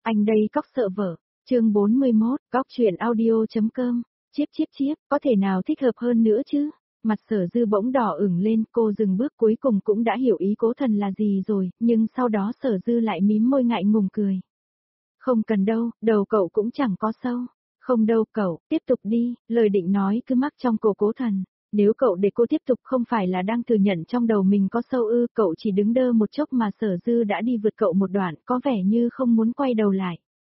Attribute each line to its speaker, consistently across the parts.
Speaker 1: Anh đây cóc sợ vợ. Chương 41, cóc truyện audio.com. Chiếp, có thể nào thích hợp hơn nữa chứ? Mặt Sở Dư bỗng đỏ ửng lên, cô dừng bước cuối cùng cũng đã hiểu ý Cố Thần là gì rồi, nhưng sau đó Sở Dư lại mím môi ngại ngùng cười. Không cần đâu, đầu cậu cũng chẳng có sâu. Không đâu cậu, tiếp tục đi, lời định nói cứ mắc trong cổ Cố Thần. Nếu cậu để cô tiếp tục không phải là đang thừa nhận trong đầu mình có sâu ư, cậu chỉ đứng đơ một chốc mà Sở Dư đã đi vượt cậu một đoạn, có vẻ như không muốn quay đầu lại.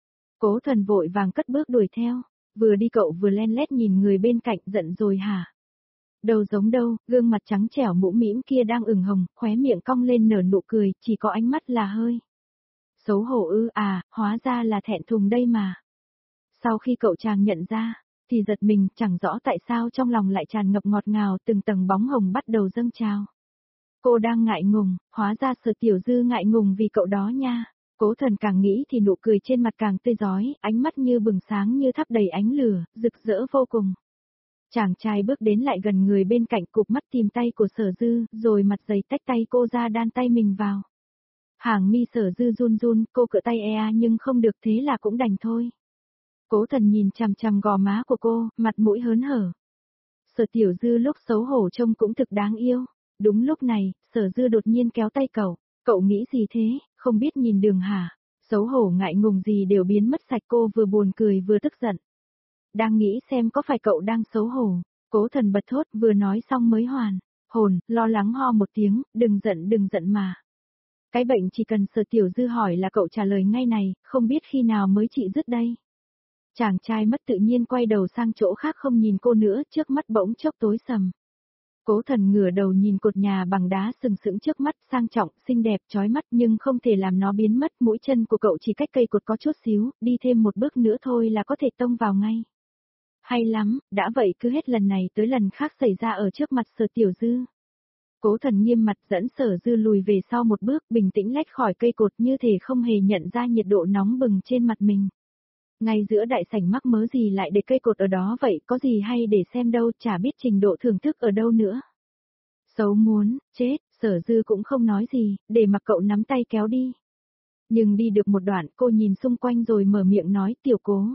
Speaker 1: Cố Thần vội vàng cất bước đuổi theo, vừa đi cậu vừa len lét nhìn người bên cạnh, giận rồi hả? Đâu giống đâu, gương mặt trắng trẻo mũm mĩm kia đang ửng hồng, khóe miệng cong lên nở nụ cười, chỉ có ánh mắt là hơi xấu hổ ư, à, hóa ra là thẹn thùng đây mà. Sau khi cậu chàng nhận ra, thì giật mình, chẳng rõ tại sao trong lòng lại tràn ngập ngọt ngào, từng tầng bóng hồng bắt đầu dâng trào. Cô đang ngại ngùng, hóa ra Sở Tiểu Dư ngại ngùng vì cậu đó nha. Cố Thần càng nghĩ thì nụ cười trên mặt càng tươi rói, ánh mắt như bừng sáng như thắp đầy ánh lửa, rực rỡ vô cùng. Chàng trai bước đến lại gần người bên cạnh, cụp mắt tìm tay của Sở Dư, rồi mặt dày tách tay cô ra đan tay mình vào. Hàng mi Sở Dư run run, cô cựa tay nhưng không được, thế là cũng đành thôi. Cố Thần nhìn chằm chằm gò má của cô, mặt mũi hớn hở. Sở Tiểu Dư lúc xấu hổ trông cũng thực đáng yêu. Đúng lúc này, Sở Dư đột nhiên kéo tay cậu nghĩ gì thế, không biết nhìn đường hả? Xấu hổ ngại ngùng gì đều biến mất sạch, cô vừa buồn cười vừa tức giận. Đang nghĩ xem có phải cậu đang xấu hổ, Cố Thần bật thốt, vừa nói xong mới hoàn hồn, lo lắng ho một tiếng, đừng giận mà. Cái bệnh chỉ cần Sở Tiểu Dư hỏi là cậu trả lời ngay này, không biết khi nào mới trị dứt đây. Chàng trai mất tự nhiên quay đầu sang chỗ khác không nhìn cô nữa, trước mắt bỗng chốc tối sầm. Cố Thần ngửa đầu nhìn cột nhà bằng đá sừng sững trước mắt, sang trọng, xinh đẹp, chói mắt nhưng không thể làm nó biến mất, mũi chân của cậu chỉ cách cây cột có chút xíu, đi thêm một bước nữa thôi là có thể tông vào ngay. Hay lắm, đã vậy cứ hết lần này tới lần khác xảy ra ở trước mặt Sở Tiểu Dư. Cố Thần nghiêm mặt dẫn Sở Dư lùi về sau một bước, bình tĩnh lách khỏi cây cột như thể không hề nhận ra nhiệt độ nóng bừng trên mặt mình. Ngay giữa đại sảnh mắc mớ gì lại để cây cột ở đó vậy, có gì hay để xem đâu, chả biết trình độ thưởng thức ở đâu nữa. Xấu muốn, chết, Sở Dư cũng không nói gì, để mặc cậu nắm tay kéo đi. Nhưng đi được một đoạn, cô nhìn xung quanh rồi mở miệng nói, Tiểu Cố.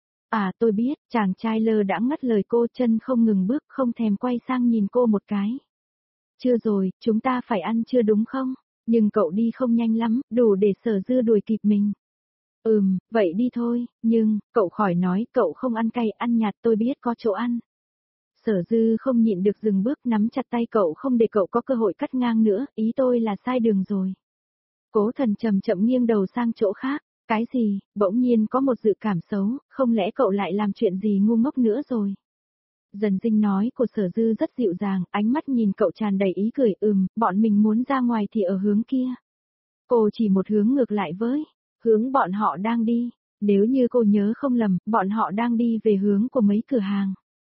Speaker 1: À tôi biết, chàng trai lơ đãng ngắt lời cô, chân không ngừng bước, không thèm quay sang nhìn cô một cái. Chưa rồi, chúng ta phải ăn chưa đúng không? Nhưng cậu đi không nhanh lắm, đủ để Sở Dư đuổi kịp mình. Vậy đi thôi, nhưng, cậu khỏi nói, cậu không ăn cay, ăn nhạt, tôi biết có chỗ ăn. Sở Dư không nhịn được dừng bước, nắm chặt tay cậu không để cậu có cơ hội cắt ngang nữa, ý tôi là sai đường rồi. Cố Thần chậm chậm nghiêng đầu sang chỗ khác, cái gì, bỗng nhiên có một dự cảm xấu, không lẽ cậu lại làm chuyện gì ngu ngốc nữa rồi. Dần Dinh nói của Sở Dư rất dịu dàng, ánh mắt nhìn cậu tràn đầy ý cười, bọn mình muốn ra ngoài thì ở hướng kia. Cô chỉ một hướng ngược lại với hướng bọn họ đang đi, nếu như cô nhớ không lầm, bọn họ đang đi về hướng của mấy cửa hàng.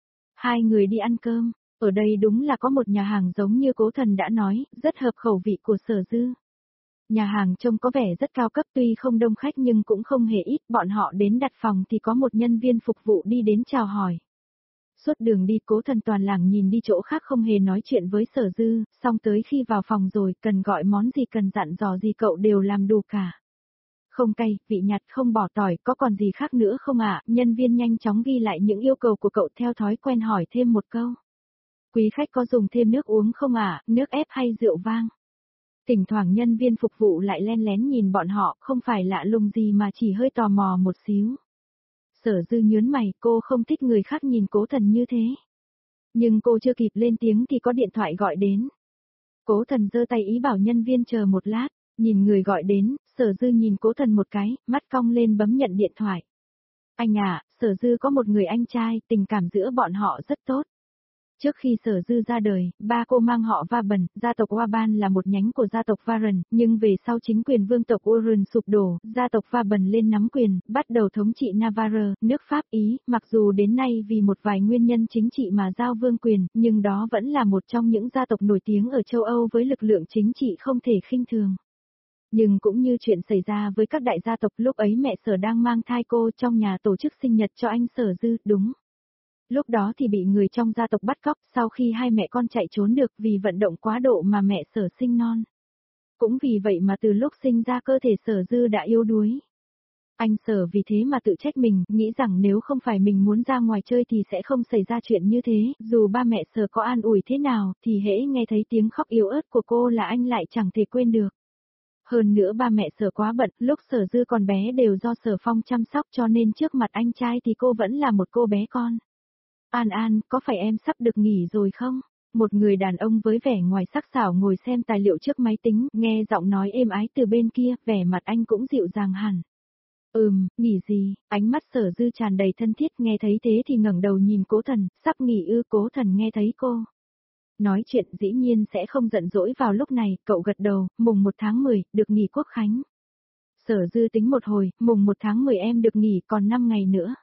Speaker 1: Hai người đi ăn cơm, ở đây đúng là có một nhà hàng giống như Cố Thần đã nói, rất hợp khẩu vị của Sở Dư. Nhà hàng trông có vẻ rất cao cấp, tuy không đông khách nhưng cũng không hề ít, bọn họ đến đặt phòng thì có một nhân viên phục vụ đi đến chào hỏi. Suốt đường đi Cố Thần toàn lảng nhìn đi chỗ khác không hề nói chuyện với Sở Dư, xong tới khi vào phòng rồi, cần gọi món gì cần dặn dò gì cậu đều làm đủ cả. Không cay, vị nhạt, không bỏ tỏi, có còn gì khác nữa không ạ? Nhân viên nhanh chóng ghi lại những yêu cầu của cậu, theo thói quen hỏi thêm một câu. Quý khách có dùng thêm nước uống không ạ, nước ép hay rượu vang? Thỉnh thoảng nhân viên phục vụ lại len lén nhìn bọn họ, không phải lạ lùng gì mà chỉ hơi tò mò một xíu. Sở Dư nhớn mày, cô không thích người khác nhìn Cố Thần như thế. Nhưng cô chưa kịp lên tiếng thì có điện thoại gọi đến. Cố Thần giơ tay ý bảo nhân viên chờ một lát. Nhìn người gọi đến, Sở Dư nhìn Cố Thần một cái, mắt cong lên bấm nhận điện thoại. Anh à, Sở Dư có một người anh trai, tình cảm giữa bọn họ rất tốt. Trước khi Sở Dư ra đời, ba cô mang họ Vaban, gia tộc Waban là một nhánh của gia tộc Varan, nhưng về sau chính quyền vương tộc Urun sụp đổ, gia tộc Vaban lên nắm quyền, bắt đầu thống trị Navarre, nước Pháp Ý, mặc dù đến nay vì một vài nguyên nhân chính trị mà giao vương quyền, nhưng đó vẫn là một trong những gia tộc nổi tiếng ở châu Âu với lực lượng chính trị không thể khinh thường. Nhưng cũng như chuyện xảy ra với các đại gia tộc, lúc ấy mẹ Sở đang mang thai cô trong nhà tổ chức sinh nhật cho anh Sở Dư, đúng. Lúc đó thì bị người trong gia tộc bắt cóc, sau khi hai mẹ con chạy trốn được vì vận động quá độ mà mẹ Sở sinh non. Cũng vì vậy mà từ lúc sinh ra cơ thể Sở Dư đã yếu đuối. Anh Sở vì thế mà tự trách mình, nghĩ rằng nếu không phải mình muốn ra ngoài chơi thì sẽ không xảy ra chuyện như thế, dù ba mẹ Sở có an ủi thế nào, thì hễ nghe thấy tiếng khóc yếu ớt của cô là anh lại chẳng thể quên được. Hơn nữa ba mẹ Sở quá bận, lúc Sở Dư còn bé đều do Sở Phong chăm sóc cho nên trước mặt anh trai thì cô vẫn là một cô bé con. An An, có phải em sắp được nghỉ rồi không? Một người đàn ông với vẻ ngoài sắc sảo ngồi xem tài liệu trước máy tính, nghe giọng nói êm ái từ bên kia, vẻ mặt anh cũng dịu dàng hẳn. Nghỉ gì, ánh mắt Sở Dư tràn đầy thân thiết, nghe thấy thế thì ngẩng đầu nhìn Cố Thần, sắp nghỉ ư? Cố Thần nghe thấy cô nói chuyện dĩ nhiên sẽ không giận dỗi vào lúc này, cậu gật đầu, mùng 1 tháng 10, được nghỉ quốc khánh. Sở Dư tính một hồi, mùng 1 tháng 10 em được nghỉ còn 5 ngày nữa.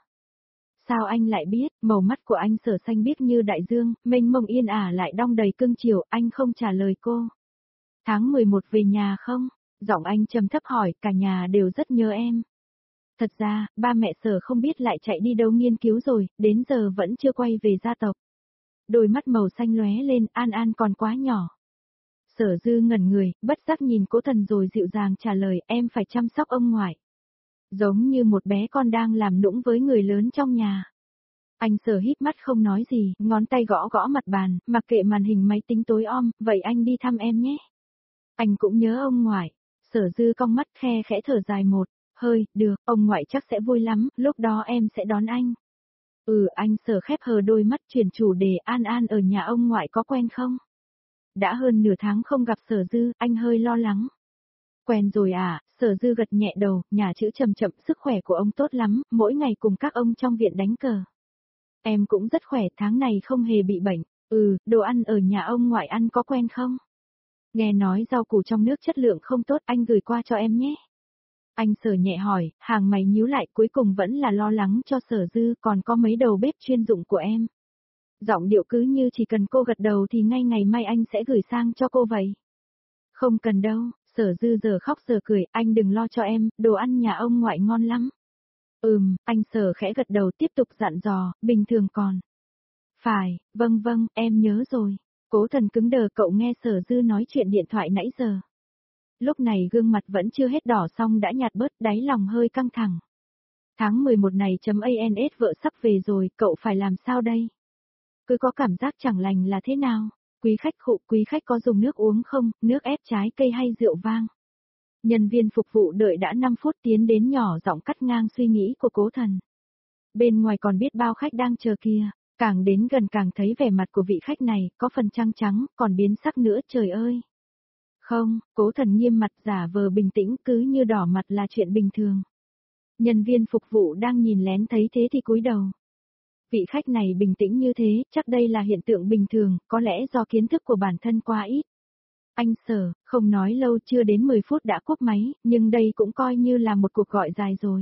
Speaker 1: Sao anh lại biết? Màu mắt của anh Sở xanh biếc như đại dương, mênh mông yên ả lại đong đầy cưng chiều, anh không trả lời cô. Tháng 11 về nhà không? Giọng anh trầm thấp hỏi, cả nhà đều rất nhớ em. Thật ra, ba mẹ Sở không biết lại chạy đi đâu nghiên cứu rồi, đến giờ vẫn chưa quay về gia tộc. Đôi mắt màu xanh lóe lên, An An còn quá nhỏ. Sở Dư ngẩn người, bất giác nhìn Cố Thần rồi dịu dàng trả lời, em phải chăm sóc ông ngoại. Giống như một bé con đang làm nũng với người lớn trong nhà. Anh Sở híp mắt không nói gì, ngón tay gõ gõ mặt bàn, mặc kệ màn hình máy tính tối om, vậy anh đi thăm em nhé. Anh cũng nhớ ông ngoại. Sở Dư cong mắt khe khẽ thở dài một hơi, được, ông ngoại chắc sẽ vui lắm, lúc đó em sẽ đón anh. Anh Sở khép hờ đôi mắt chuyển chủ đề. An An ở nhà ông ngoại có quen không? Đã hơn nửa tháng không gặp Sở Dư, anh hơi lo lắng. Quen rồi à? Sở Dư gật nhẹ đầu, nhà chữ chậm chậm, sức khỏe của ông tốt lắm, mỗi ngày cùng các ông trong viện đánh cờ. Em cũng rất khỏe, tháng này không hề bị bệnh. Đồ ăn ở nhà ông ngoại ăn có quen không? Nghe nói rau củ trong nước chất lượng không tốt, anh gửi qua cho em nhé. Anh Sở nhẹ hỏi, hàng mày nhíu lại, cuối cùng vẫn là lo lắng cho Sở Dư, còn có mấy đầu bếp chuyên dụng của em. Giọng điệu cứ như chỉ cần cô gật đầu thì ngay ngày mai anh sẽ gửi sang cho cô vậy. Không cần đâu, Sở Dư giờ khóc giờ cười, anh đừng lo cho em, đồ ăn nhà ông ngoại ngon lắm. Anh Sở khẽ gật đầu tiếp tục dặn dò, bình thường còn. Phải, vâng, em nhớ rồi. Cố Thần cứng đờ, cậu nghe Sở Dư nói chuyện điện thoại nãy giờ. Lúc này gương mặt vẫn chưa hết đỏ xong đã nhạt bớt, đáy lòng hơi căng thẳng. Tháng 11 này .ans vợ sắp về rồi, cậu phải làm sao đây? Cứ có cảm giác chẳng lành là thế nào? Quý khách có dùng nước uống không, nước ép trái cây hay rượu vang? Nhân viên phục vụ đợi đã 5 phút tiến đến nhỏ giọng cắt ngang suy nghĩ của Cố Thần. Bên ngoài còn biết bao khách đang chờ kia, càng đến gần càng thấy vẻ mặt của vị khách này, có phần trăng trắng, còn biến sắc nữa, trời ơi. Không, Cố Thần nghiêm mặt giả vờ bình tĩnh, cứ như đỏ mặt là chuyện bình thường. Nhân viên phục vụ đang nhìn lén thấy thế thì cúi đầu. Vị khách này bình tĩnh như thế, chắc đây là hiện tượng bình thường, có lẽ do kiến thức của bản thân quá ít. Anh Sở, không nói lâu, chưa đến 10 phút đã cúp máy, nhưng đây cũng coi như là một cuộc gọi dài rồi.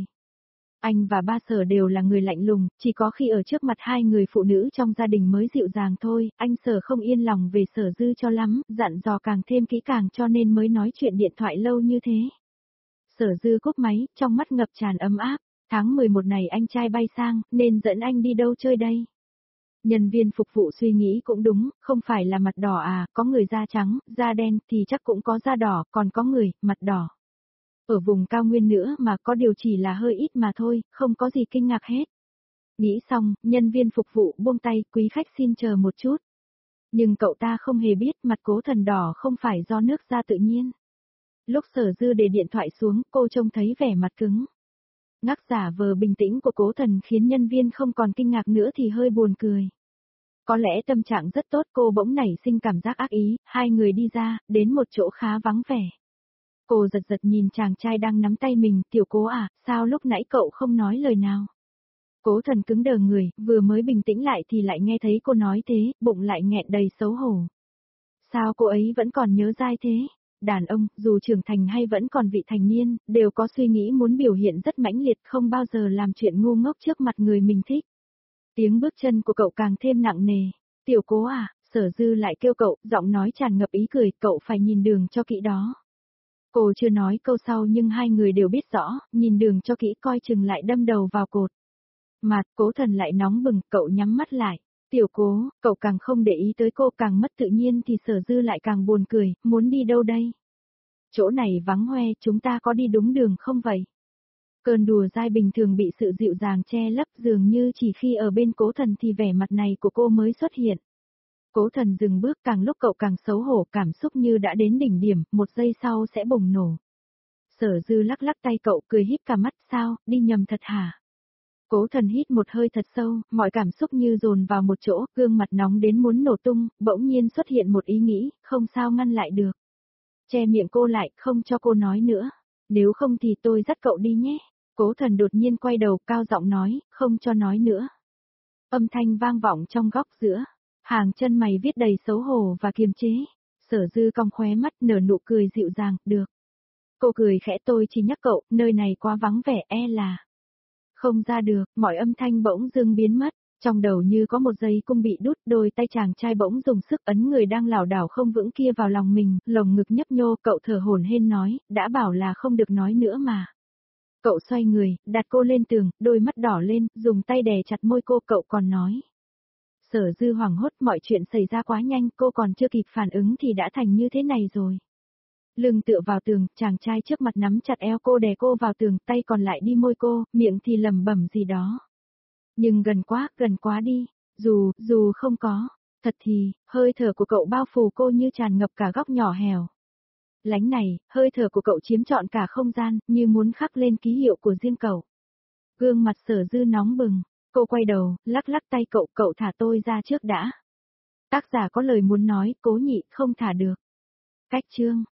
Speaker 1: Anh và ba Sở đều là người lạnh lùng, chỉ có khi ở trước mặt hai người phụ nữ trong gia đình mới dịu dàng thôi, anh Sở không yên lòng về Sở Dư cho lắm, dặn dò càng thêm kỹ càng cho nên mới nói chuyện điện thoại lâu như thế. Sở Dư cúp máy, trong mắt ngập tràn ấm áp, tháng 11 này anh trai bay sang, nên dẫn anh đi đâu chơi đây? Nhân viên phục vụ suy nghĩ cũng đúng, không phải là mặt đỏ à, có người da trắng, da đen thì chắc cũng có da đỏ, còn có người, mặt đỏ. Ở vùng cao nguyên nữa mà có điều chỉ là hơi ít mà thôi, không có gì kinh ngạc hết. Nghĩ xong, nhân viên phục vụ buông tay, quý khách xin chờ một chút. Nhưng cậu ta không hề biết mặt Cố Thần đỏ không phải do nước da tự nhiên. Lúc Sở Dư để điện thoại xuống, cô trông thấy vẻ mặt cứng ngắc giả vờ bình tĩnh của Cố Thần khiến nhân viên không còn kinh ngạc nữa thì hơi buồn cười. Có lẽ tâm trạng rất tốt, cô bỗng nảy sinh cảm giác ác ý, hai người đi ra, đến một chỗ khá vắng vẻ. Cô giật giật nhìn chàng trai đang nắm tay mình, tiểu Cố à, sao lúc nãy cậu không nói lời nào? Cố Thần cứng đờ người, vừa mới bình tĩnh lại thì lại nghe thấy cô nói thế, bụng lại nghẹn đầy xấu hổ. Sao cô ấy vẫn còn nhớ dai thế? Đàn ông, dù trưởng thành hay vẫn còn vị thành niên, đều có suy nghĩ muốn biểu hiện rất mãnh liệt, không bao giờ làm chuyện ngu ngốc trước mặt người mình thích. Tiếng bước chân của cậu càng thêm nặng nề. Tiểu Cố à, Sở Dư lại kêu cậu, giọng nói tràn ngập ý cười, cậu phải nhìn đường cho kỹ đó. Cô chưa nói câu sau nhưng hai người đều biết rõ, nhìn đường cho kỹ coi chừng lại đâm đầu vào cột. Mà, Cố Thần lại nóng bừng, cậu nhắm mắt lại. Tiểu Cố, cậu càng không để ý tới cô, càng mất tự nhiên thì Sở Dư lại càng buồn cười, muốn đi đâu đây? Chỗ này vắng hoe, chúng ta có đi đúng đường không vậy? Cơn đùa dai bình thường bị sự dịu dàng che lấp, dường như chỉ khi ở bên Cố Thần thì vẻ mặt này của cô mới xuất hiện. Cố Thần dừng bước, càng lúc cậu càng xấu hổ, cảm xúc như đã đến đỉnh điểm, một giây sau sẽ bùng nổ. Sở Dư lắc lắc tay cậu, cười híp cả mắt, sao, đi nhầm thật hả? Cố Thần hít một hơi thật sâu, mọi cảm xúc như dồn vào một chỗ, gương mặt nóng đến muốn nổ tung, bỗng nhiên xuất hiện một ý nghĩ, không sao ngăn lại được. Che miệng cô lại, không cho cô nói nữa. Nếu không thì tôi dắt cậu đi nhé. Cố Thần đột nhiên quay đầu, cao giọng nói, không cho nói nữa. Âm thanh vang vọng trong góc giữa. Hàng chân mày viết đầy xấu hổ và kiềm chế. Sở Dư cong khóe mắt, nở nụ cười dịu dàng, được. Cô cười khẽ, tôi chỉ nhắc cậu, nơi này quá vắng vẻ, e là không ra được, mọi âm thanh bỗng dưng biến mất. Trong đầu như có một dây cung bị đút, đôi tay chàng trai bỗng dùng sức ấn người đang lảo đảo không vững kia vào lòng mình, lồng ngực nhấp nhô, cậu thở hổn hển nói, đã bảo là không được nói nữa mà. Cậu xoay người, đặt cô lên tường, đôi mắt đỏ lên, dùng tay đè chặt môi cô, cậu còn nói. Sở Dư hoảng hốt, mọi chuyện xảy ra quá nhanh, cô còn chưa kịp phản ứng thì đã thành như thế này rồi. Lưng tựa vào tường, chàng trai trước mặt nắm chặt eo cô, đè cô vào tường, tay còn lại đi môi cô, miệng thì lẩm bẩm gì đó. Nhưng gần quá đi, dù không có, thật thì, hơi thở của cậu bao phủ cô như tràn ngập cả góc nhỏ hẻo. Lánh này, hơi thở của cậu chiếm trọn cả không gian, như muốn khắc lên ký hiệu của riêng cậu. Gương mặt Sở Dư nóng bừng, cô quay đầu, lắc lắc tay cậu, cậu thả tôi ra trước đã. Tác giả có lời muốn nói, Cố Nhị, không thả được. Cách chương